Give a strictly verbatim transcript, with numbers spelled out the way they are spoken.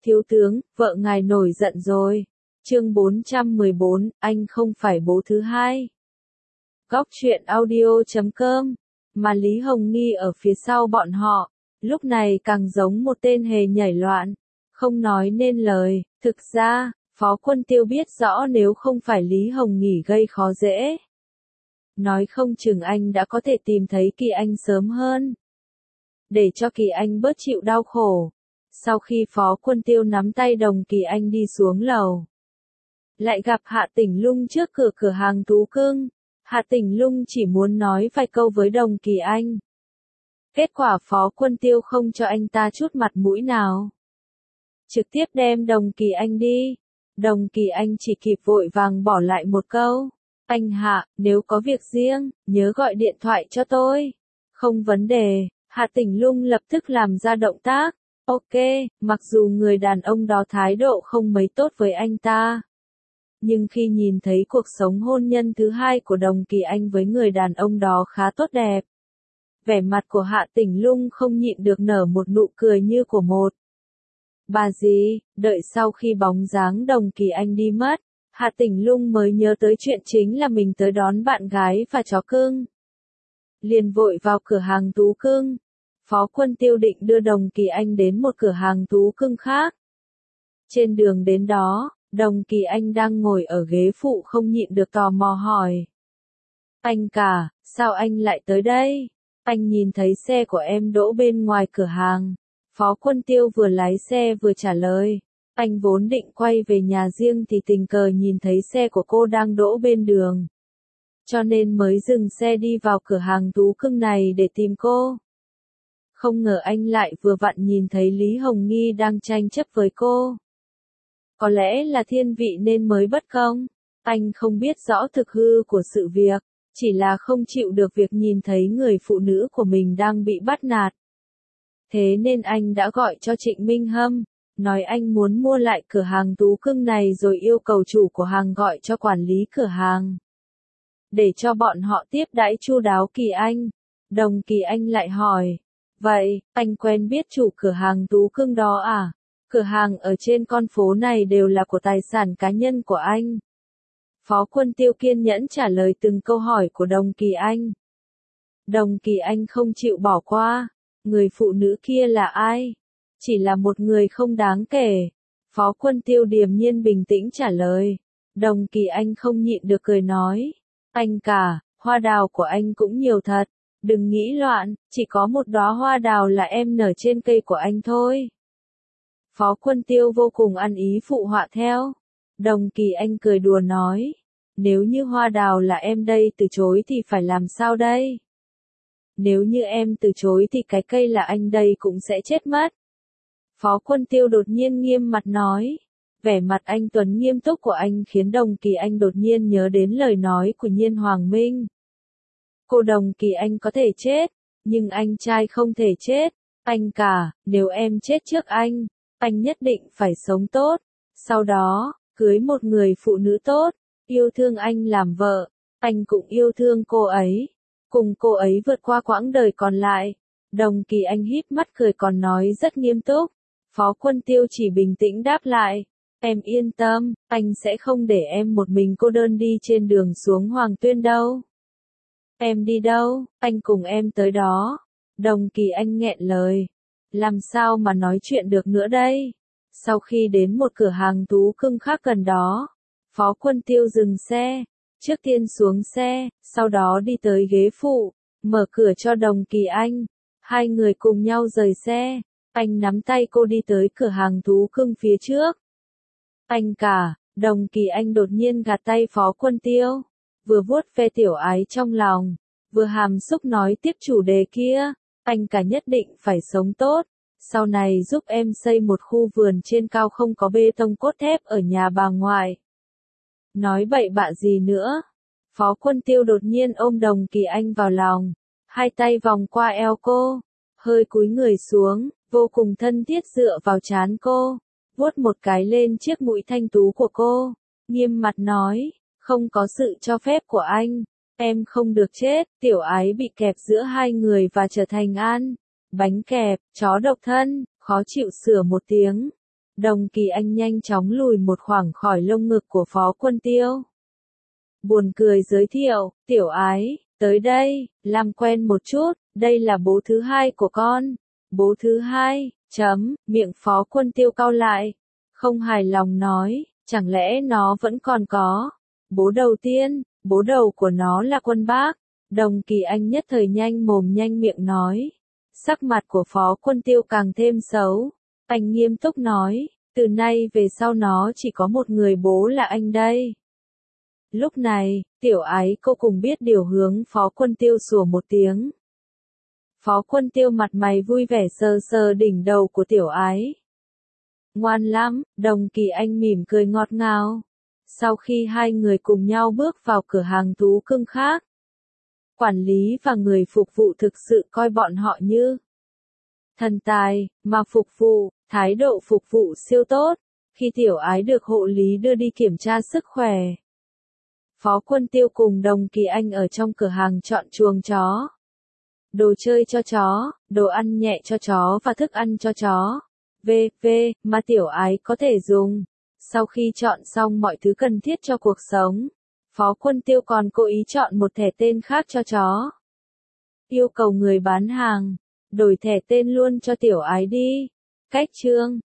Thiếu tướng, vợ ngài nổi giận rồi. Chương bốn trăm mười bốn, anh không phải bố thứ hai. Góc truyện audio chấm com. Mà Lý Hồng Nghi ở phía sau bọn họ, lúc này càng giống một tên hề nhảy loạn, không nói nên lời. Thực ra, Phó Quân Tiêu biết rõ nếu không phải Lý Hồng Nghi gây khó dễ, nói không chừng anh đã có thể tìm thấy Kỳ Anh sớm hơn, để cho Kỳ Anh bớt chịu đau khổ. Sau khi Phó Quân Tiêu nắm tay Đồng Kỳ Anh đi xuống lầu, lại gặp Hạ Tỉnh Lung trước cửa cửa hàng thú cưng. Hạ Tỉnh Lung chỉ muốn nói vài câu với Đồng Kỳ Anh. Kết quả Phó Quân Tiêu không cho anh ta chút mặt mũi nào, trực tiếp đem Đồng Kỳ Anh đi. Đồng Kỳ Anh chỉ kịp vội vàng bỏ lại một câu: anh Hạ, nếu có việc riêng, nhớ gọi điện thoại cho tôi. Không vấn đề. Hạ Tỉnh Lung lập tức làm ra động tác. Ok, mặc dù người đàn ông đó thái độ không mấy tốt với anh ta, nhưng khi nhìn thấy cuộc sống hôn nhân thứ hai của Đồng Kỳ Anh với người đàn ông đó khá tốt đẹp, vẻ mặt của Hạ Tỉnh Lung không nhịn được nở một nụ cười như của một bà dì. Đợi sau khi bóng dáng Đồng Kỳ Anh đi mất, Hạ Tỉnh Lung mới nhớ tới chuyện chính là mình tới đón bạn gái và chó cưng, liền vội vào cửa hàng thú cưng. Phó Quân Tiêu định đưa Đồng Kỳ Anh đến một cửa hàng thú cưng khác. Trên đường đến đó, Đồng Kỳ Anh đang ngồi ở ghế phụ không nhịn được tò mò hỏi: anh cả, sao anh lại tới đây? Anh nhìn thấy xe của em đỗ bên ngoài cửa hàng. Phó Quân Tiêu vừa lái xe vừa trả lời. Anh vốn định quay về nhà riêng thì tình cờ nhìn thấy xe của cô đang đỗ bên đường, cho nên mới dừng xe đi vào cửa hàng thú cưng này để tìm cô. Không ngờ anh lại vừa vặn nhìn thấy Lý Hồng Nghi đang tranh chấp với cô. Có lẽ là thiên vị nên mới bất công. Anh không biết rõ thực hư của sự việc, chỉ là không chịu được việc nhìn thấy người phụ nữ của mình đang bị bắt nạt. Thế nên anh đã gọi cho Trịnh Minh Hâm, nói anh muốn mua lại cửa hàng thú cưng này rồi yêu cầu chủ của hàng gọi cho quản lý cửa hàng, để cho bọn họ tiếp đãi chu đáo Kỳ Anh. Đồng Kỳ Anh lại hỏi: vậy, anh quen biết chủ cửa hàng thú cưng đó à? Cửa hàng ở trên con phố này đều là của tài sản cá nhân của anh. Phó Quân Tiêu kiên nhẫn trả lời từng câu hỏi của Đồng Kỳ Anh. Đồng Kỳ Anh không chịu bỏ qua. Người phụ nữ kia là ai? Chỉ là một người không đáng kể. Phó Quân Tiêu điềm nhiên bình tĩnh trả lời. Đồng Kỳ Anh không nhịn được cười nói: anh cả, hoa đào của anh cũng nhiều thật. Đừng nghĩ loạn, chỉ có một đóa hoa đào là em nở trên cây của anh thôi. Phó Quân Tiêu vô cùng ăn ý phụ họa theo. Đồng Kỳ Anh cười đùa nói: nếu như hoa đào là em đây từ chối thì phải làm sao đây? Nếu như em từ chối thì cái cây là anh đây cũng sẽ chết mất. Phó Quân Tiêu đột nhiên nghiêm mặt nói. Vẻ mặt anh tuấn nghiêm túc của anh khiến Đồng Kỳ Anh đột nhiên nhớ đến lời nói của Nhiên Hoàng Minh. Cô Đồng Kỳ Anh có thể chết, nhưng anh trai không thể chết. Anh cả, nếu em chết trước anh, anh nhất định phải sống tốt, sau đó, cưới một người phụ nữ tốt, yêu thương anh làm vợ, anh cũng yêu thương cô ấy, cùng cô ấy vượt qua quãng đời còn lại. Đồng Kỳ Anh híp mắt cười còn nói rất nghiêm túc. Phó Quân Tiêu chỉ bình tĩnh đáp lại: em yên tâm, anh sẽ không để em một mình cô đơn đi trên đường xuống Hoàng Tuyên đâu. Em đi đâu, anh cùng em tới đó. Đồng Kỳ Anh nghẹn lời. Làm sao mà nói chuyện được nữa đây? Sau khi đến một cửa hàng thú cưng khác gần đó, Phó Quân Tiêu dừng xe. Trước tiên xuống xe, sau đó đi tới ghế phụ, mở cửa cho Đồng Kỳ Anh. Hai người cùng nhau rời xe. Anh nắm tay cô đi tới cửa hàng thú cưng phía trước. Anh cả, Đồng Kỳ Anh đột nhiên gạt tay Phó Quân Tiêu, vừa vuốt ve tiểu ái trong lòng, vừa hàm xúc nói tiếp chủ đề kia. Anh cả nhất định phải sống tốt, sau này giúp em xây một khu vườn trên cao không có bê tông cốt thép ở nhà bà ngoại. Nói bậy bạ gì nữa? Phó Quân Tiêu đột nhiên ôm Đồng Kỳ Anh vào lòng, hai tay vòng qua eo cô, hơi cúi người xuống, vô cùng thân thiết dựa vào trán cô, vuốt một cái lên chiếc mũi thanh tú của cô, nghiêm mặt nói: không có sự cho phép của anh, em không được chết. Tiểu ái bị kẹp giữa hai người và trở thành ăn bánh kẹp, chó độc thân, khó chịu sủa một tiếng. Đồng Kỳ Anh nhanh chóng lùi một khoảng khỏi lông ngực của Phó Quân Tiêu. Buồn cười giới thiệu, tiểu ái, tới đây, làm quen một chút, đây là bố thứ hai của con. Bố thứ hai, chấm, miệng Phó Quân Tiêu cau lại. Không hài lòng nói, chẳng lẽ nó vẫn còn có. Bố đầu tiên, bố đầu của nó là Quân Bác. Đồng Kỳ Anh nhất thời nhanh mồm nhanh miệng nói. Sắc mặt của Phó Quân Tiêu càng thêm xấu. Anh nghiêm túc nói, từ nay về sau nó chỉ có một người bố là anh đây. Lúc này, tiểu ái cô cùng biết điều hướng Phó Quân Tiêu sủa một tiếng. Phó Quân Tiêu mặt mày vui vẻ sờ sờ đỉnh đầu của tiểu ái. Ngoan lắm, Đồng Kỳ Anh mỉm cười ngọt ngào. Sau khi hai người cùng nhau bước vào cửa hàng thú cưng khác, quản lý và người phục vụ thực sự coi bọn họ như thần tài, mà phục vụ, thái độ phục vụ siêu tốt. Khi tiểu ái được hộ lý đưa đi kiểm tra sức khỏe, Phó Quân Tiêu cùng Đồng Kỳ Anh ở trong cửa hàng chọn chuồng chó, đồ chơi cho chó, đồ ăn nhẹ cho chó và thức ăn cho chó, vân vân mà tiểu ái có thể dùng. Sau khi chọn xong mọi thứ cần thiết cho cuộc sống, Phó Quân Tiêu còn cố ý chọn một thẻ tên khác cho chó. Yêu cầu người bán hàng đổi thẻ tên luôn cho tiểu ái đi. Cách chương